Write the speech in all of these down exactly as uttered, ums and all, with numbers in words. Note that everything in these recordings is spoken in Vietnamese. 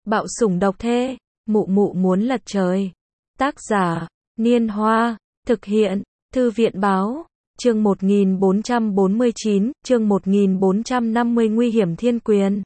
Bạo sủng độc thê, mụ mụ muốn lật trời. Tác giả, Niên Hoa, thực hiện, Thư viện báo, chương một nghìn bốn trăm bốn mươi chín, chương một nghìn bốn trăm năm mươi nguy hiểm thiên quyền.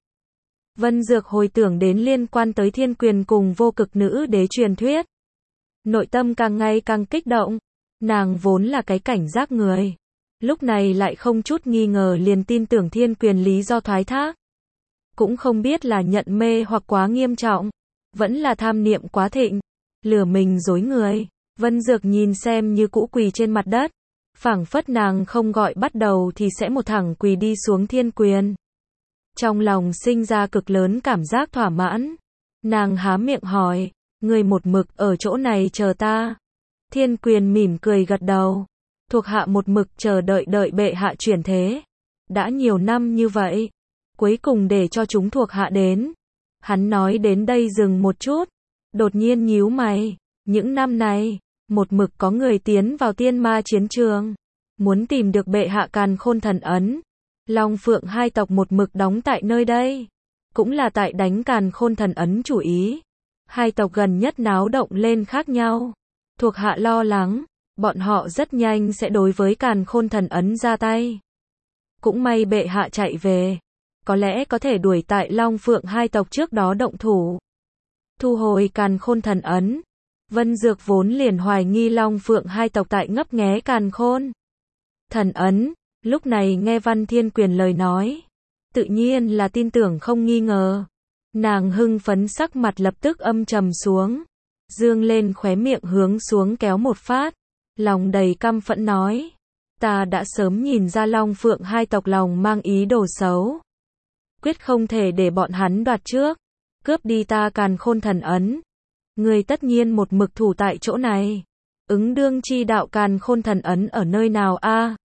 Vân Dược hồi tưởng đến liên quan tới thiên quyền cùng vô cực nữ đế truyền thuyết. Nội tâm càng ngày càng kích động, nàng vốn là cái cảnh giác người. Lúc này lại không chút nghi ngờ liền tin tưởng thiên quyền lý do thoái thác. Cũng không biết là nhận mê hoặc quá nghiêm trọng, vẫn là tham niệm quá thịnh, lừa mình dối người. Vân Dược nhìn xem như cũ quỳ trên mặt đất, phảng phất nàng không gọi bắt đầu thì sẽ một thẳng quỳ đi xuống thiên quyền. Trong lòng sinh ra cực lớn cảm giác thỏa mãn, nàng há miệng hỏi, người một mực ở chỗ này chờ ta. Thiên quyền mỉm cười gật đầu, thuộc hạ một mực chờ đợi đợi bệ hạ chuyển thế. Đã nhiều năm như vậy, cuối cùng để cho chúng thuộc hạ đến. Hắn nói đến đây dừng một chút, đột nhiên nhíu mày, những năm này, một mực có người tiến vào tiên ma chiến trường, muốn tìm được bệ hạ Càn Khôn Thần Ấn. Long Phượng hai tộc một mực đóng tại nơi đây, cũng là tại đánh Càn Khôn Thần Ấn chủ ý. Hai tộc gần nhất náo động lên khác nhau, thuộc hạ lo lắng, bọn họ rất nhanh sẽ đối với Càn Khôn Thần Ấn ra tay. Cũng may bệ hạ chạy về, có lẽ có thể đuổi tại Long Phượng hai tộc trước đó động thủ. Thu hồi Càn Khôn Thần Ấn, Vân Dược vốn liền hoài nghi Long Phượng hai tộc tại ngấp nghé Càn Khôn Thần Ấn, lúc này nghe Văn Thiên Quyền lời nói, tự nhiên là tin tưởng không nghi ngờ. Nàng hưng phấn sắc mặt lập tức âm trầm xuống, dương lên khóe miệng hướng xuống kéo một phát, lòng đầy căm phẫn nói, ta đã sớm nhìn ra Long Phượng hai tộc lòng mang ý đồ xấu, quyết không thể để bọn hắn đoạt trước, cướp đi ta Càn Khôn Thần Ấn. Người tất nhiên một mực thủ tại chỗ này, ứng đương chi đạo Càn Khôn Thần Ấn ở nơi nào a?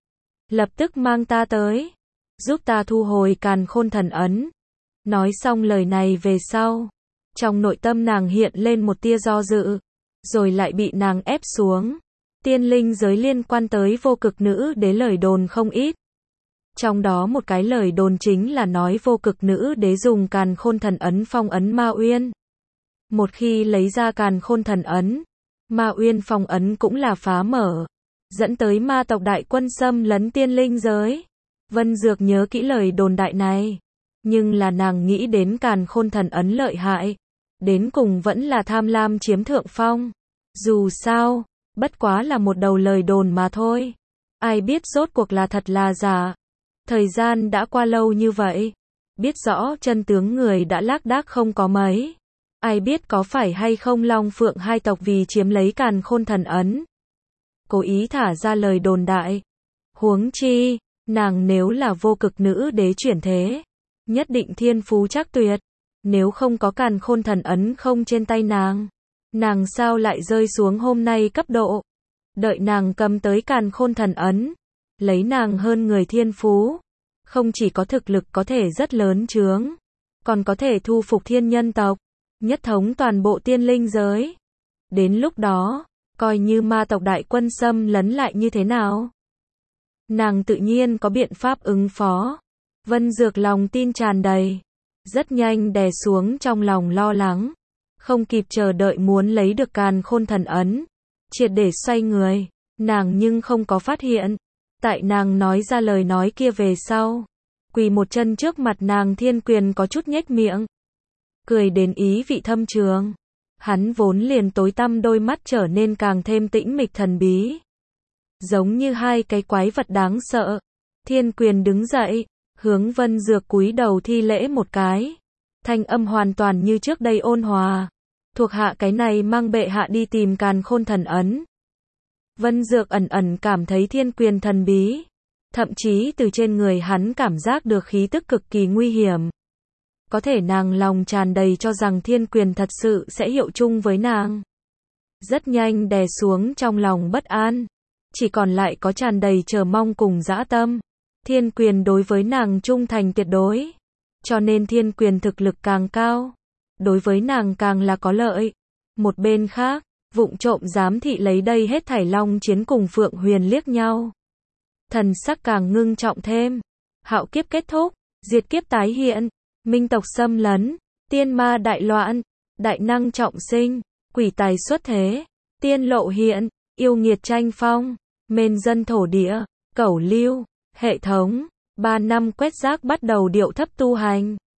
Lập tức mang ta tới, giúp ta thu hồi Càn Khôn Thần Ấn. Nói xong lời này về sau, trong nội tâm nàng hiện lên một tia do dự, rồi lại bị nàng ép xuống. Tiên linh giới liên quan tới vô cực nữ đế lời đồn không ít. Trong đó một cái lời đồn chính là nói vô cực nữ đế dùng Càn Khôn Thần Ấn phong ấn Ma Uyên. Một khi lấy ra Càn Khôn Thần Ấn, Ma Uyên phong ấn cũng là phá mở, dẫn tới ma tộc đại quân xâm lấn tiên linh giới. Vân Dược nhớ kỹ lời đồn đại này, nhưng là nàng nghĩ đến Càn Khôn Thần Ấn lợi hại, đến cùng vẫn là tham lam chiếm thượng phong. Dù sao, bất quá là một đầu lời đồn mà thôi, ai biết rốt cuộc là thật là giả. Thời gian đã qua lâu như vậy, biết rõ chân tướng người đã lác đác không có mấy. Ai biết có phải hay không Long Phượng hai tộc vì chiếm lấy Càn Khôn Thần Ấn, cố ý thả ra lời đồn đại. Huống chi, nàng nếu là vô cực nữ đế chuyển thế, nhất định thiên phú chắc tuyệt. Nếu không có Càn Khôn Thần Ấn không trên tay nàng, nàng sao lại rơi xuống hôm nay cấp độ. Đợi nàng cầm tới Càn Khôn Thần Ấn, lấy nàng hơn người thiên phú, không chỉ có thực lực có thể rất lớn chướng, còn có thể thu phục thiên nhân tộc, nhất thống toàn bộ tiên linh giới. Đến lúc đó, coi như ma tộc đại quân xâm lấn lại như thế nào, nàng tự nhiên có biện pháp ứng phó. Vân Dược lòng tin tràn đầy, rất nhanh đè xuống trong lòng lo lắng, không kịp chờ đợi muốn lấy được Càn Khôn Thần Ấn, triệt để xoay người. Nàng nhưng không có phát hiện, tại nàng nói ra lời nói kia về sau, quỳ một chân trước mặt nàng Thiên Quyền có chút nhếch miệng, cười đến ý vị thâm trường. Hắn vốn liền tối tăm đôi mắt trở nên càng thêm tĩnh mịch thần bí, giống như hai cái quái vật đáng sợ. Thiên Quyền đứng dậy, hướng Vân Dược cúi đầu thi lễ một cái, thanh âm hoàn toàn như trước đây ôn hòa, thuộc hạ cái này mang bệ hạ đi tìm Càn Khôn Thần Ấn. Vân Dược ẩn ẩn cảm thấy Thiên Quyền thần bí, thậm chí từ trên người hắn cảm giác được khí tức cực kỳ nguy hiểm. Có thể nàng lòng tràn đầy cho rằng Thiên Quyền thật sự sẽ hiệu chung với nàng. Rất nhanh đè xuống trong lòng bất an, chỉ còn lại có tràn đầy chờ mong cùng dã tâm. Thiên Quyền đối với nàng trung thành tuyệt đối, cho nên Thiên Quyền thực lực càng cao, đối với nàng càng là có lợi. Một bên khác, vụng trộm giám thị lấy đây hết thảy Long Chiến cùng Phượng Huyền liếc nhau, thần sắc càng ngưng trọng thêm. Hạo kiếp kết thúc, diệt kiếp tái hiện, minh tộc xâm lấn, tiên ma đại loạn, đại năng trọng sinh, quỷ tài xuất thế, tiên lộ hiện, yêu nghiệt tranh phong, mên dân thổ địa, cẩu lưu, hệ thống, ba năm quét rác bắt đầu điệu thấp tu hành.